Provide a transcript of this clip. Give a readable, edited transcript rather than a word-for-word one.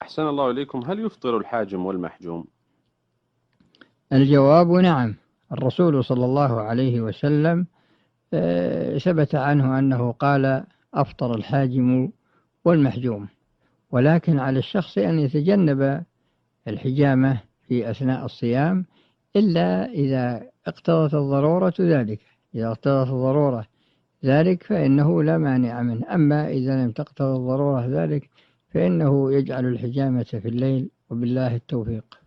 أحسن الله إليكم، هل يفطر الحاجم والمحجوم؟ الجواب نعم. الرسول صلى الله عليه وسلم ثبت عنه أنه قال: أفطر الحاجم والمحجوم. ولكن على الشخص أن يتجنب الحجامة في أثناء الصيام إلا إذا اقتضت الضرورة ذلك. إذا اقتضت الضرورة ذلك فإنه لا مانع منه. أما إذا لم تقتضي الضرورة ذلك فإنه يجعل الحجامة في الليل، وبالله التوفيق.